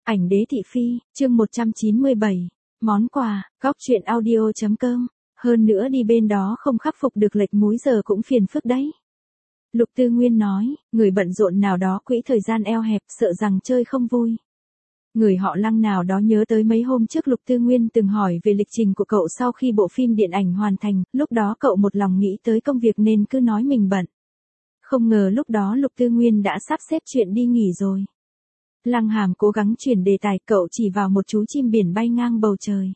Ảnh đế thị phi, chương 197. Món quà, góc truyện audio.com. Hơn nữa đi bên đó không khắc phục được lệch múi giờ cũng phiền phức đấy. Lục Tư Nguyên nói, người bận rộn nào đó quỹ thời gian eo hẹp sợ rằng chơi không vui. Người họ Lăng nào đó nhớ tới mấy hôm trước Lục Tư Nguyên từng hỏi về lịch trình của cậu sau khi bộ phim điện ảnh hoàn thành, lúc đó cậu một lòng nghĩ tới công việc nên cứ nói mình bận. Không ngờ lúc đó Lục Tư Nguyên đã sắp xếp chuyện đi nghỉ rồi. Lăng Hàm cố gắng chuyển đề tài, cậu chỉ vào một chú chim biển bay ngang bầu trời.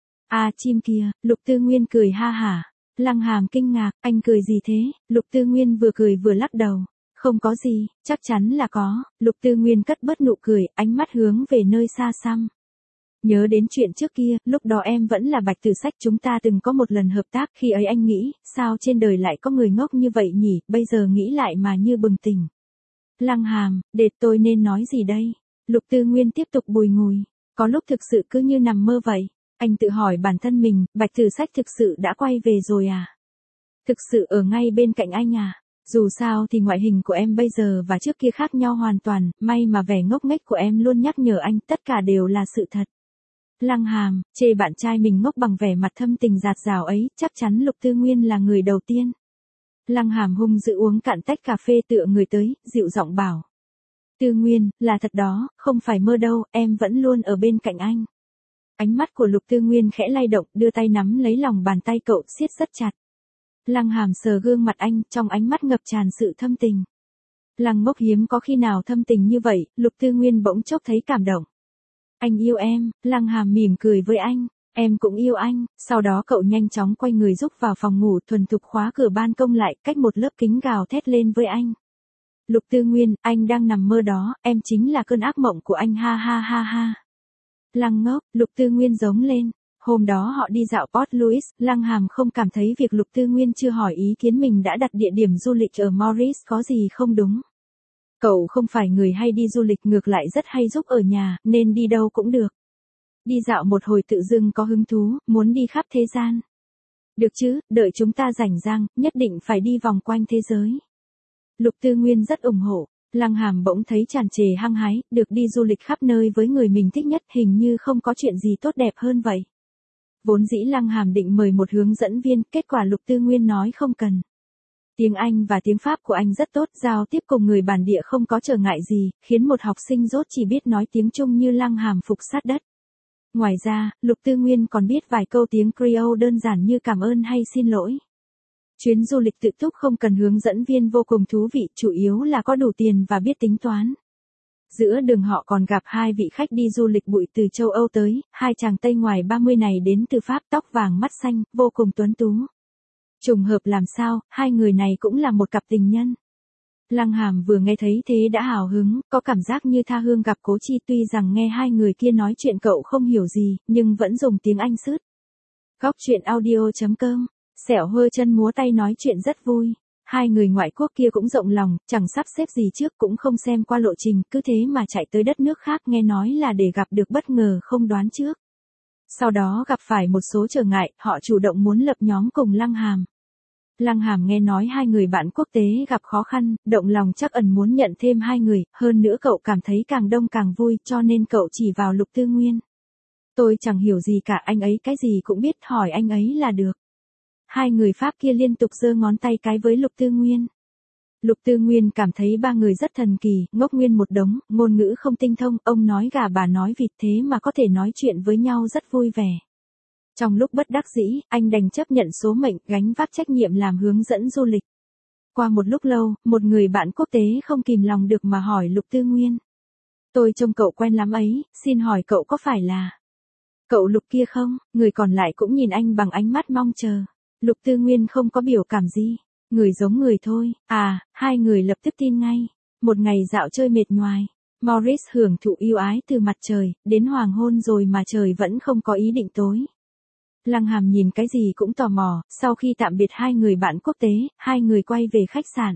À chim kia, Lục Tư Nguyên cười ha hả. Lăng Hàm kinh ngạc, anh cười gì thế? Lục Tư Nguyên vừa cười vừa lắc đầu. Không có gì, chắc chắn là có. Lục Tư Nguyên cất bớt nụ cười, ánh mắt hướng về nơi xa xăm. Nhớ đến chuyện trước kia, lúc đó em vẫn là Bạch Tử Sách, chúng ta từng có một lần hợp tác, khi ấy anh nghĩ, sao trên đời lại có người ngốc như vậy nhỉ, bây giờ nghĩ lại mà như bừng tỉnh. Lăng Hàm, để tôi nên nói gì đây? Lục Tư Nguyên tiếp tục bùi ngùi, có lúc thực sự cứ như nằm mơ vậy. Anh tự hỏi bản thân mình, Bạch Tử Sách thực sự đã quay về rồi à? Thực sự ở ngay bên cạnh anh à? Dù sao thì ngoại hình của em bây giờ và trước kia khác nhau hoàn toàn, may mà vẻ ngốc nghếch của em luôn nhắc nhở anh, tất cả đều là sự thật. Lăng Hàm, chê bạn trai mình ngốc bằng vẻ mặt thâm tình dạt dào ấy, chắc chắn Lục Tư Nguyên là người đầu tiên. Lăng Hàm hung dữ uống cạn tách cà phê tựa người tới, dịu giọng bảo. Tư Nguyên, là thật đó, không phải mơ đâu, em vẫn luôn ở bên cạnh anh. Ánh mắt của Lục Tư Nguyên khẽ lay động, đưa tay nắm lấy lòng bàn tay cậu, siết rất chặt. Lăng Hàm sờ gương mặt anh, trong ánh mắt ngập tràn sự thâm tình. Lăng Ngốc hiếm có khi nào thâm tình như vậy, Lục Tư Nguyên bỗng chốc thấy cảm động. Anh yêu em, Lăng Hàm mỉm cười với anh, em cũng yêu anh, sau đó cậu nhanh chóng quay người rúc vào phòng ngủ, thuần thục khóa cửa ban công lại, cách một lớp kính gào thét lên với anh. Lục Tư Nguyên, anh đang nằm mơ đó, em chính là cơn ác mộng của anh, ha ha ha ha. Lăng Ngốc, Lục Tư Nguyên giống lên. Hôm đó họ đi dạo Port Louis, Lăng Hàm không cảm thấy việc Lục Tư Nguyên chưa hỏi ý kiến mình đã đặt địa điểm du lịch ở Maurice có gì không đúng. Cậu không phải người hay đi du lịch, ngược lại rất hay giúp ở nhà, nên đi đâu cũng được. Đi dạo một hồi tự dưng có hứng thú, muốn đi khắp thế gian. Được chứ, đợi chúng ta rảnh rang, nhất định phải đi vòng quanh thế giới. Lục Tư Nguyên rất ủng hộ. Lăng Hàm bỗng thấy tràn trề hăng hái, được đi du lịch khắp nơi với người mình thích nhất, hình như không có chuyện gì tốt đẹp hơn vậy. Vốn dĩ Lăng Hàm định mời một hướng dẫn viên, kết quả Lục Tư Nguyên nói không cần. Tiếng Anh và tiếng Pháp của anh rất tốt, giao tiếp cùng người bản địa không có trở ngại gì, khiến một học sinh dốt chỉ biết nói tiếng Trung như Lăng Hàm phục sát đất. Ngoài ra, Lục Tư Nguyên còn biết vài câu tiếng Creole đơn giản như cảm ơn hay xin lỗi. Chuyến du lịch tự túc không cần hướng dẫn viên vô cùng thú vị, chủ yếu là có đủ tiền và biết tính toán. Giữa đường họ còn gặp hai vị khách đi du lịch bụi từ châu Âu tới, hai chàng Tây ngoài 30 này đến từ Pháp, tóc vàng mắt xanh, vô cùng tuấn tú. Trùng hợp làm sao, hai người này cũng là một cặp tình nhân. Lăng Hàm vừa nghe thấy thế đã hào hứng, có cảm giác như tha hương gặp cố chi, tuy rằng nghe hai người kia nói chuyện cậu không hiểu gì, nhưng vẫn dùng tiếng Anh sướt. Góc truyện audio.com. Xẻo hơ chân múa tay nói chuyện rất vui. Hai người ngoại quốc kia cũng rộng lòng, chẳng sắp xếp gì trước cũng không xem qua lộ trình, cứ thế mà chạy tới đất nước khác, nghe nói là để gặp được bất ngờ không đoán trước. Sau đó gặp phải một số trở ngại, họ chủ động muốn lập nhóm cùng Lăng Hàm. Lăng Hàm nghe nói hai người bạn quốc tế gặp khó khăn, động lòng chắc ẩn muốn nhận thêm hai người, hơn nữa cậu cảm thấy càng đông càng vui, cho nên cậu chỉ vào Lục Tư Nguyên. Tôi chẳng hiểu gì cả, anh ấy cái gì cũng biết, hỏi anh ấy là được. Hai người Pháp kia liên tục giơ ngón tay cái với Lục Tư Nguyên. Lục Tư Nguyên cảm thấy ba người rất thần kỳ, ngốc nguyên một đống, ngôn ngữ không tinh thông, ông nói gà bà nói vịt thế mà có thể nói chuyện với nhau rất vui vẻ. Trong lúc bất đắc dĩ, anh đành chấp nhận số mệnh, gánh vác trách nhiệm làm hướng dẫn du lịch. Qua một lúc lâu, một người bạn quốc tế không kìm lòng được mà hỏi Lục Tư Nguyên. Tôi trông cậu quen lắm ấy, xin hỏi cậu có phải là cậu Lục kia không? Người còn lại cũng nhìn anh bằng ánh mắt mong chờ. Lục Tư Nguyên không có biểu cảm gì. Người giống người thôi. À, hai người lập tức tin ngay. Một ngày dạo chơi mệt nhoài. Maurice hưởng thụ yêu ái từ mặt trời, đến hoàng hôn rồi mà trời vẫn không có ý định tối. Lăng Hàm nhìn cái gì cũng tò mò, sau khi tạm biệt hai người bạn quốc tế, hai người quay về khách sạn.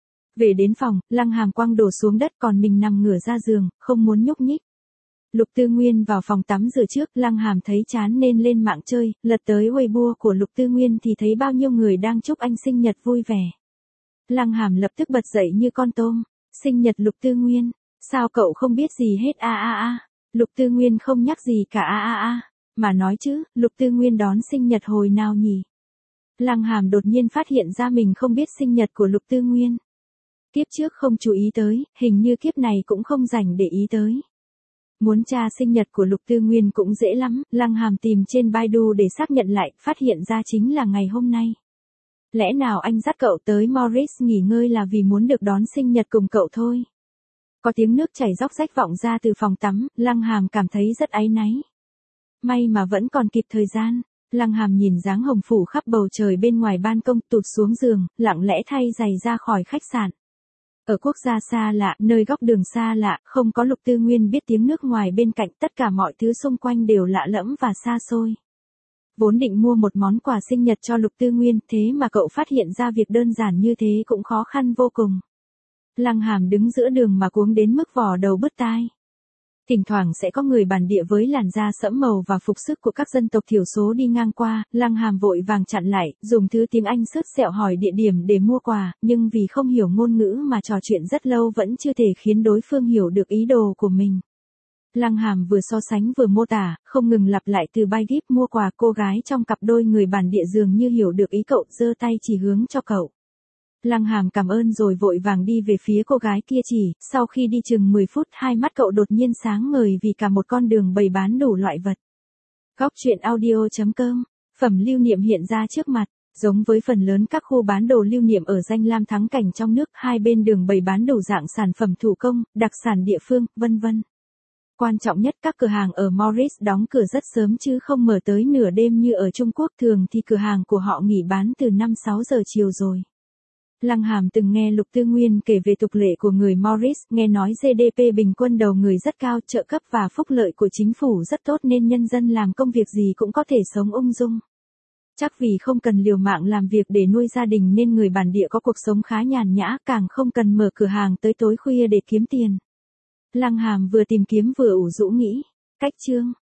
Về đến phòng, Lăng Hàm quăng đồ xuống đất còn mình nằm ngửa ra giường, không muốn nhúc nhích. Lục Tư Nguyên vào phòng tắm rửa trước, Lăng Hàm thấy chán nên lên mạng chơi, lật tới Weibo của Lục Tư Nguyên thì thấy bao nhiêu người đang chúc anh sinh nhật vui vẻ. Lăng Hàm lập tức bật dậy như con tôm. Sinh nhật Lục Tư Nguyên, sao cậu không biết gì hết a a a. Lục Tư Nguyên không nhắc gì cả mà nói chứ, Lục Tư Nguyên đón sinh nhật hồi nào nhỉ? Lăng Hàm đột nhiên phát hiện ra mình không biết sinh nhật của Lục Tư Nguyên. Kiếp trước không chú ý tới, hình như kiếp này cũng không rảnh để ý tới. Muốn tra sinh nhật của Lục Tư Nguyên cũng dễ lắm, Lăng Hàm tìm trên Baidu để xác nhận lại, phát hiện ra chính là ngày hôm nay. Lẽ nào anh dắt cậu tới Morris nghỉ ngơi là vì muốn được đón sinh nhật cùng cậu thôi? Có tiếng nước chảy róc rách vọng ra từ phòng tắm, Lăng Hàm cảm thấy rất áy náy. May mà vẫn còn kịp thời gian. Lăng Hàm nhìn dáng hồng phủ khắp bầu trời bên ngoài ban công, tụt xuống giường, lặng lẽ thay giày ra khỏi khách sạn. Ở quốc gia xa lạ, nơi góc đường xa lạ, không có Lục Tư Nguyên biết tiếng nước ngoài bên cạnh, tất cả mọi thứ xung quanh đều lạ lẫm và xa xôi. Vốn định mua một món quà sinh nhật cho Lục Tư Nguyên, thế mà cậu phát hiện ra việc đơn giản như thế cũng khó khăn vô cùng. Lăng Hàm đứng giữa đường mà cuống đến mức vò đầu bứt tai. Thỉnh thoảng sẽ có người bản địa với làn da sẫm màu và phục sức của các dân tộc thiểu số đi ngang qua, Lăng Hàm vội vàng chặn lại, dùng thứ tiếng Anh sứt sẹo hỏi địa điểm để mua quà, nhưng vì không hiểu ngôn ngữ mà trò chuyện rất lâu vẫn chưa thể khiến đối phương hiểu được ý đồ của mình. Lăng Hàm vừa so sánh vừa mô tả, không ngừng lặp lại từ buy gift mua quà, cô gái trong cặp đôi người bản địa dường như hiểu được ý cậu, giơ tay chỉ hướng cho cậu. Lăng Hàm cảm ơn rồi vội vàng đi về phía cô gái kia chỉ, sau khi đi chừng 10 phút hai mắt cậu đột nhiên sáng ngời vì cả một con đường bày bán đủ loại vật. Góc truyện audio.com, phẩm lưu niệm hiện ra trước mặt, giống với phần lớn các khu bán đồ lưu niệm ở danh lam thắng cảnh trong nước, hai bên đường bày bán đủ dạng sản phẩm thủ công, đặc sản địa phương, vân vân. Quan trọng nhất các cửa hàng ở Morris đóng cửa rất sớm chứ không mở tới nửa đêm như ở Trung Quốc, thường thì cửa hàng của họ nghỉ bán từ 5-6 giờ chiều rồi. Lăng Hàm từng nghe Lục Tư Nguyên kể về tục lệ của người Morris, nghe nói GDP bình quân đầu người rất cao, trợ cấp và phúc lợi của chính phủ rất tốt nên nhân dân làm công việc gì cũng có thể sống ung dung. Chắc vì không cần liều mạng làm việc để nuôi gia đình nên người bản địa có cuộc sống khá nhàn nhã, càng không cần mở cửa hàng tới tối khuya để kiếm tiền. Lăng Hàm vừa tìm kiếm vừa ủ rũ nghĩ, cách chương.